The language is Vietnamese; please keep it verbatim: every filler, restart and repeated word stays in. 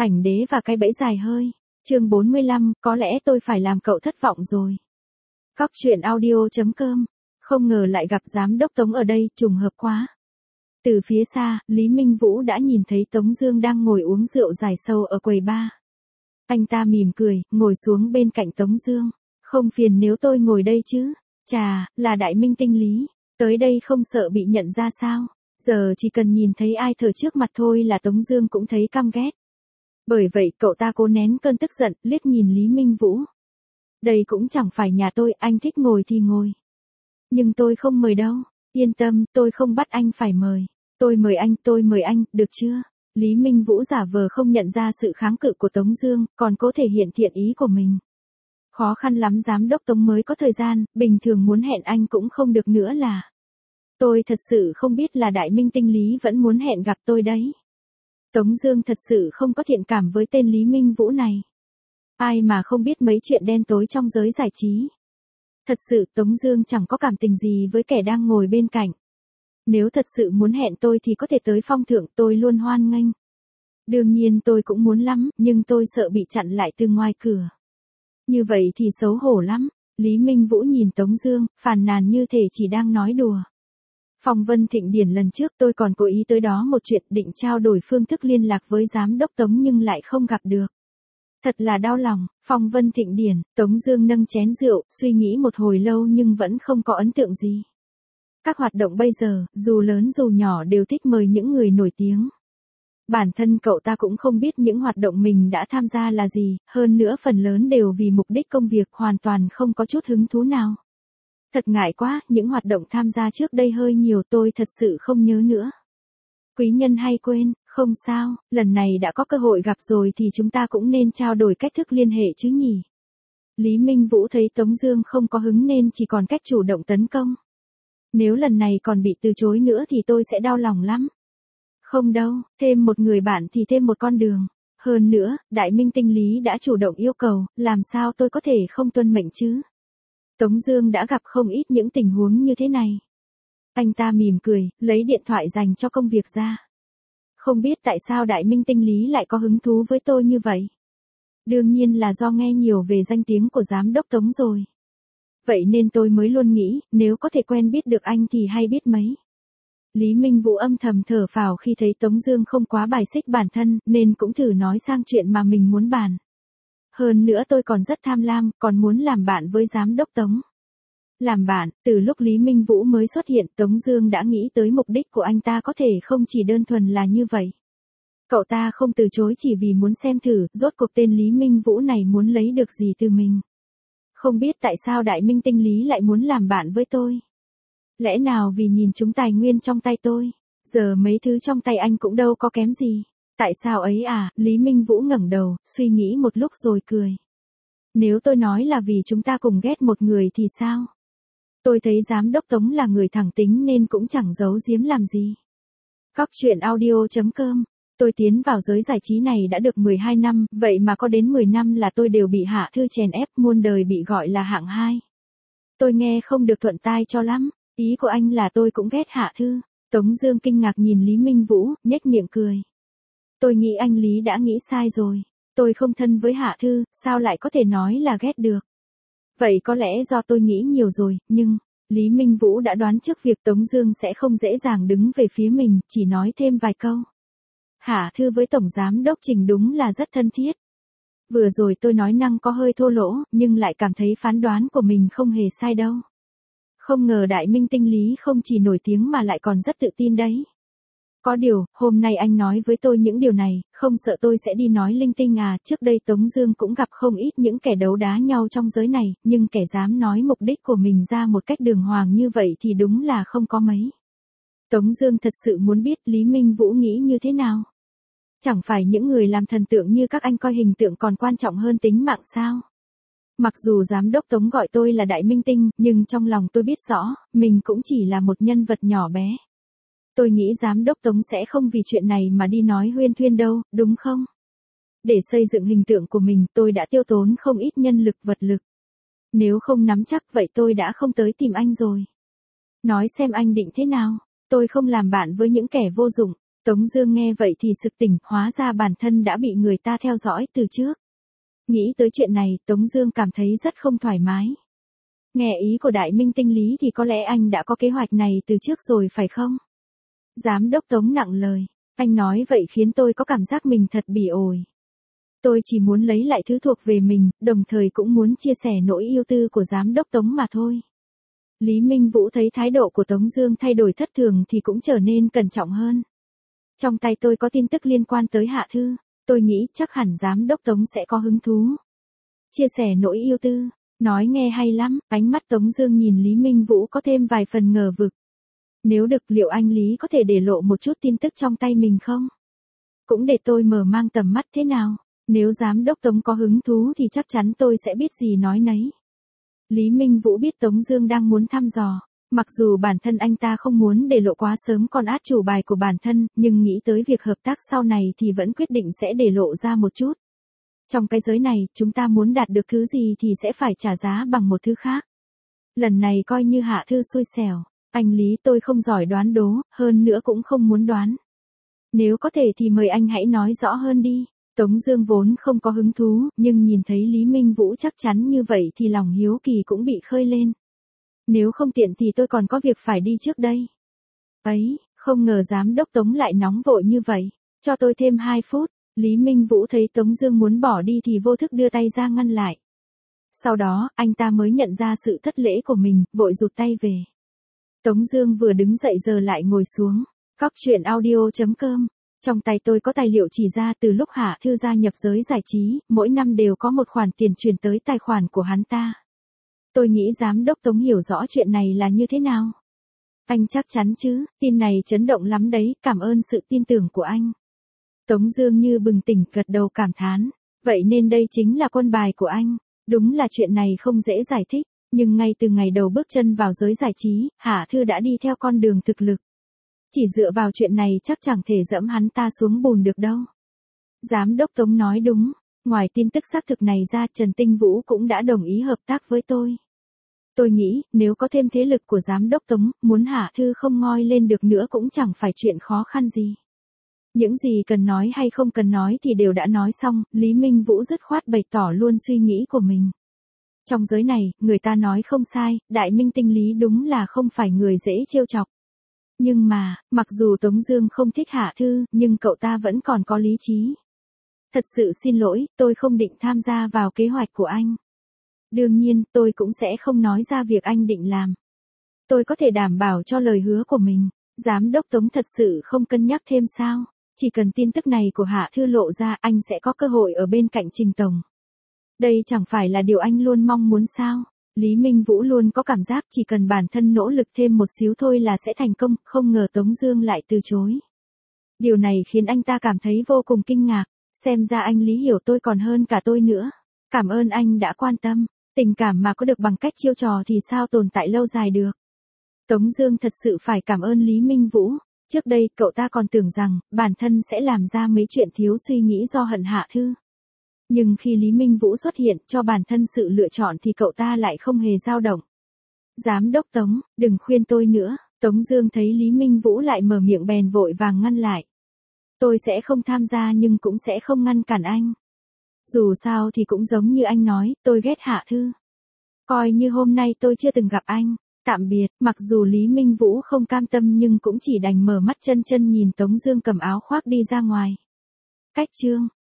Ảnh đế và cái bẫy dài hơi. Chương bốn mươi lăm, có lẽ tôi phải làm cậu thất vọng rồi. Cóc truyện audio chấm com. Không ngờ lại gặp giám đốc Tống ở đây, trùng hợp quá. Từ phía xa, Lý Minh Vũ đã nhìn thấy Tống Dương đang ngồi uống rượu giải sầu ở quầy bar. Anh ta mỉm cười, ngồi xuống bên cạnh Tống Dương. Không phiền nếu tôi ngồi đây chứ? Chà, là đại minh tinh Lý. Tới đây không sợ bị nhận ra sao? Giờ chỉ cần nhìn thấy ai thở trước mặt thôi là Tống Dương cũng thấy căm ghét. Bởi vậy cậu ta cố nén cơn tức giận, liếc nhìn Lý Minh Vũ. Đây cũng chẳng phải nhà tôi, anh thích ngồi thì ngồi. Nhưng tôi không mời đâu. Yên tâm, tôi không bắt anh phải mời. Tôi mời anh, tôi mời anh, được chưa? Lý Minh Vũ giả vờ không nhận ra sự kháng cự của Tống Dương, còn cố thể hiện thiện ý của mình. Khó khăn lắm giám đốc Tống mới có thời gian, bình thường muốn hẹn anh cũng không được nữa là. Tôi thật sự không biết là đại minh tinh Lý vẫn muốn hẹn gặp tôi đấy. Tống Dương thật sự không có thiện cảm với tên Lý Minh Vũ này. Ai mà không biết mấy chuyện đen tối trong giới giải trí. Thật sự Tống Dương chẳng có cảm tình gì với kẻ đang ngồi bên cạnh. Nếu thật sự muốn hẹn tôi thì có thể tới phong thượng, tôi luôn hoan nghênh. Đương nhiên tôi cũng muốn lắm, nhưng tôi sợ bị chặn lại từ ngoài cửa. Như vậy thì xấu hổ lắm. Lý Minh Vũ nhìn Tống Dương, phàn nàn như thể chỉ đang nói đùa. Phong Vân Thịnh Điển lần trước tôi còn cố ý tới đó một chuyện, định trao đổi phương thức liên lạc với giám đốc Tống nhưng lại không gặp được. Thật là đau lòng. Phong Vân Thịnh Điển. Tống Dương nâng chén rượu, suy nghĩ một hồi lâu nhưng vẫn không có ấn tượng gì. Các hoạt động bây giờ, dù lớn dù nhỏ đều thích mời những người nổi tiếng. Bản thân cậu ta cũng không biết những hoạt động mình đã tham gia là gì, hơn nữa phần lớn đều vì mục đích công việc, hoàn toàn không có chút hứng thú nào. Thật ngại quá, những hoạt động tham gia trước đây hơi nhiều, tôi thật sự không nhớ nữa. Quý nhân hay quên, không sao, lần này đã có cơ hội gặp rồi thì chúng ta cũng nên trao đổi cách thức liên hệ chứ nhỉ. Lý Minh Vũ thấy Tống Dương không có hứng nên chỉ còn cách chủ động tấn công. Nếu lần này còn bị từ chối nữa thì tôi sẽ đau lòng lắm. Không đâu, thêm một người bạn thì thêm một con đường. Hơn nữa, đại minh tinh Lý đã chủ động yêu cầu, làm sao tôi có thể không tuân mệnh chứ? Tống Dương đã gặp không ít những tình huống như thế này. Anh ta mỉm cười, lấy điện thoại dành cho công việc ra. Không biết tại sao đại minh tinh Lý lại có hứng thú với tôi như vậy. Đương nhiên là do nghe nhiều về danh tiếng của giám đốc Tống rồi. Vậy nên tôi mới luôn nghĩ, nếu có thể quen biết được anh thì hay biết mấy. Lý Minh Vũ âm thầm thở phào khi thấy Tống Dương không quá bài xích bản thân, nên cũng thử nói sang chuyện mà mình muốn bàn. Hơn nữa tôi còn rất tham lam, còn muốn làm bạn với giám đốc Tống. Làm bạn, từ lúc Lý Minh Vũ mới xuất hiện, Tống Dương đã nghĩ tới mục đích của anh ta có thể không chỉ đơn thuần là như vậy. Cậu ta không từ chối chỉ vì muốn xem thử, rốt cuộc tên Lý Minh Vũ này muốn lấy được gì từ mình. Không biết tại sao đại minh tinh Lý lại muốn làm bạn với tôi. Lẽ nào vì nhìn chúng tài nguyên trong tay tôi, giờ mấy thứ trong tay anh cũng đâu có kém gì. Tại sao ấy à? Lý Minh Vũ ngẩng đầu, suy nghĩ một lúc rồi cười. Nếu tôi nói là vì chúng ta cùng ghét một người thì sao? Tôi thấy giám đốc Tống là người thẳng tính nên cũng chẳng giấu giếm làm gì. Cóc truyện audio chấm com. Tôi tiến vào giới giải trí này đã được mười hai năm, vậy mà có đến mười năm là tôi đều bị Hạ Thư chèn ép, muôn đời bị gọi là hạng hai. Tôi nghe không được thuận tai cho lắm, ý của anh là tôi cũng ghét Hạ Thư. Tống Dương kinh ngạc nhìn Lý Minh Vũ, nhếch miệng cười. Tôi nghĩ anh Lý đã nghĩ sai rồi. Tôi không thân với Hạ Thư, sao lại có thể nói là ghét được? Vậy có lẽ do tôi nghĩ nhiều rồi, nhưng... Lý Minh Vũ đã đoán trước việc Tống Dương sẽ không dễ dàng đứng về phía mình, chỉ nói thêm vài câu. Hạ Thư với Tổng Giám Đốc Trình đúng là rất thân thiết. Vừa rồi tôi nói năng có hơi thô lỗ, nhưng lại cảm thấy phán đoán của mình không hề sai đâu. Không ngờ đại minh tinh Lý không chỉ nổi tiếng mà lại còn rất tự tin đấy. Có điều, hôm nay anh nói với tôi những điều này, không sợ tôi sẽ đi nói linh tinh à? Trước đây Tống Dương cũng gặp không ít những kẻ đấu đá nhau trong giới này, nhưng kẻ dám nói mục đích của mình ra một cách đường hoàng như vậy thì đúng là không có mấy. Tống Dương thật sự muốn biết Lý Minh Vũ nghĩ như thế nào. Chẳng phải những người làm thần tượng như các anh coi hình tượng còn quan trọng hơn tính mạng sao? Mặc dù giám đốc Tống gọi tôi là đại minh tinh, nhưng trong lòng tôi biết rõ, mình cũng chỉ là một nhân vật nhỏ bé. Tôi nghĩ giám đốc Tống sẽ không vì chuyện này mà đi nói huyên thuyên đâu, đúng không? Để xây dựng hình tượng của mình, tôi đã tiêu tốn không ít nhân lực vật lực. Nếu không nắm chắc vậy tôi đã không tới tìm anh rồi. Nói xem anh định thế nào, tôi không làm bạn với những kẻ vô dụng. Tống Dương nghe vậy thì sực tỉnh, hóa ra bản thân đã bị người ta theo dõi từ trước. Nghĩ tới chuyện này, Tống Dương cảm thấy rất không thoải mái. Nghe ý của Đại Minh Tinh Lý thì có lẽ anh đã có kế hoạch này từ trước rồi phải không? Giám đốc Tống nặng lời, anh nói vậy khiến tôi có cảm giác mình thật bỉ ổi. Tôi chỉ muốn lấy lại thứ thuộc về mình, đồng thời cũng muốn chia sẻ nỗi yêu tư của giám đốc Tống mà thôi. Lý Minh Vũ thấy thái độ của Tống Dương thay đổi thất thường thì cũng trở nên cẩn trọng hơn. Trong tay tôi có tin tức liên quan tới Hạ Thư, tôi nghĩ chắc hẳn giám đốc Tống sẽ có hứng thú. Chia sẻ nỗi yêu tư, nói nghe hay lắm, ánh mắt Tống Dương nhìn Lý Minh Vũ có thêm vài phần ngờ vực. Nếu được liệu anh Lý có thể để lộ một chút tin tức trong tay mình không? Cũng để tôi mở mang tầm mắt thế nào, nếu giám đốc Tống có hứng thú thì chắc chắn tôi sẽ biết gì nói nấy. Lý Minh Vũ biết Tống Dương đang muốn thăm dò, mặc dù bản thân anh ta không muốn để lộ quá sớm con át chủ bài của bản thân, nhưng nghĩ tới việc hợp tác sau này thì vẫn quyết định sẽ để lộ ra một chút. Trong cái giới này, chúng ta muốn đạt được thứ gì thì sẽ phải trả giá bằng một thứ khác. Lần này coi như Hạ Thư xui xẻo, anh Lý tôi không giỏi đoán đố, hơn nữa cũng không muốn đoán. Nếu có thể thì mời anh hãy nói rõ hơn đi. Tống Dương vốn không có hứng thú, nhưng nhìn thấy Lý Minh Vũ chắc chắn như vậy thì lòng hiếu kỳ cũng bị khơi lên. Nếu không tiện thì tôi còn có việc phải đi trước đây. Ấy, không ngờ giám đốc Tống lại nóng vội như vậy. Cho tôi thêm hai phút. Lý Minh Vũ thấy Tống Dương muốn bỏ đi thì vô thức đưa tay ra ngăn lại. Sau đó, anh ta mới nhận ra sự thất lễ của mình, vội rụt tay về. Tống Dương vừa đứng dậy giờ lại ngồi xuống. Cóc truyện audio chấm com. Trong tay tôi có tài liệu chỉ ra từ lúc Hạ Thư gia nhập giới giải trí, mỗi năm đều có một khoản tiền chuyển tới tài khoản của hắn ta. Tôi nghĩ giám đốc Tống hiểu rõ chuyện này là như thế nào. Anh chắc chắn chứ, tin này chấn động lắm đấy, cảm ơn sự tin tưởng của anh. Tống Dương như bừng tỉnh gật đầu cảm thán, vậy nên đây chính là quân bài của anh. Đúng là chuyện này không dễ giải thích, nhưng ngay từ ngày đầu bước chân vào giới giải trí, Hạ Thư đã đi theo con đường thực lực. Chỉ dựa vào chuyện này chắc chẳng thể dẫm hắn ta xuống bùn được đâu. Giám đốc Tống nói đúng, ngoài tin tức xác thực này ra Trần Tinh Vũ cũng đã đồng ý hợp tác với tôi. Tôi nghĩ, nếu có thêm thế lực của giám đốc Tống, muốn Hạ Thư không ngoi lên được nữa cũng chẳng phải chuyện khó khăn gì. Những gì cần nói hay không cần nói thì đều đã nói xong, Lý Minh Vũ dứt khoát bày tỏ luôn suy nghĩ của mình. Trong giới này, người ta nói không sai, Đại Minh Tinh Lý đúng là không phải người dễ trêu chọc. Nhưng mà, mặc dù Tống Dương không thích Hạ Thư, nhưng cậu ta vẫn còn có lý trí. Thật sự xin lỗi, tôi không định tham gia vào kế hoạch của anh. Đương nhiên, tôi cũng sẽ không nói ra việc anh định làm. Tôi có thể đảm bảo cho lời hứa của mình. Giám đốc Tống thật sự không cân nhắc thêm sao? Chỉ cần tin tức này của Hạ Thư lộ ra, anh sẽ có cơ hội ở bên cạnh Trình Tổng. Đây chẳng phải là điều anh luôn mong muốn sao? Lý Minh Vũ luôn có cảm giác chỉ cần bản thân nỗ lực thêm một xíu thôi là sẽ thành công, không ngờ Tống Dương lại từ chối. Điều này khiến anh ta cảm thấy vô cùng kinh ngạc, xem ra anh Lý hiểu tôi còn hơn cả tôi nữa. Cảm ơn anh đã quan tâm, tình cảm mà có được bằng cách chiêu trò thì sao tồn tại lâu dài được. Tống Dương thật sự phải cảm ơn Lý Minh Vũ, trước đây cậu ta còn tưởng rằng bản thân sẽ làm ra mấy chuyện thiếu suy nghĩ do hận Hạ Thư. Nhưng khi Lý Minh Vũ xuất hiện cho bản thân sự lựa chọn thì cậu ta lại không hề dao động. Giám đốc Tống, đừng khuyên tôi nữa. Tống Dương thấy Lý Minh Vũ lại mở miệng bèn vội vàng ngăn lại. Tôi sẽ không tham gia nhưng cũng sẽ không ngăn cản anh. Dù sao thì cũng giống như anh nói, tôi ghét Hạ Thư. Coi như hôm nay tôi chưa từng gặp anh. Tạm biệt. Mặc dù Lý Minh Vũ không cam tâm nhưng cũng chỉ đành mở mắt chân chân nhìn Tống Dương cầm áo khoác đi ra ngoài. Cách chương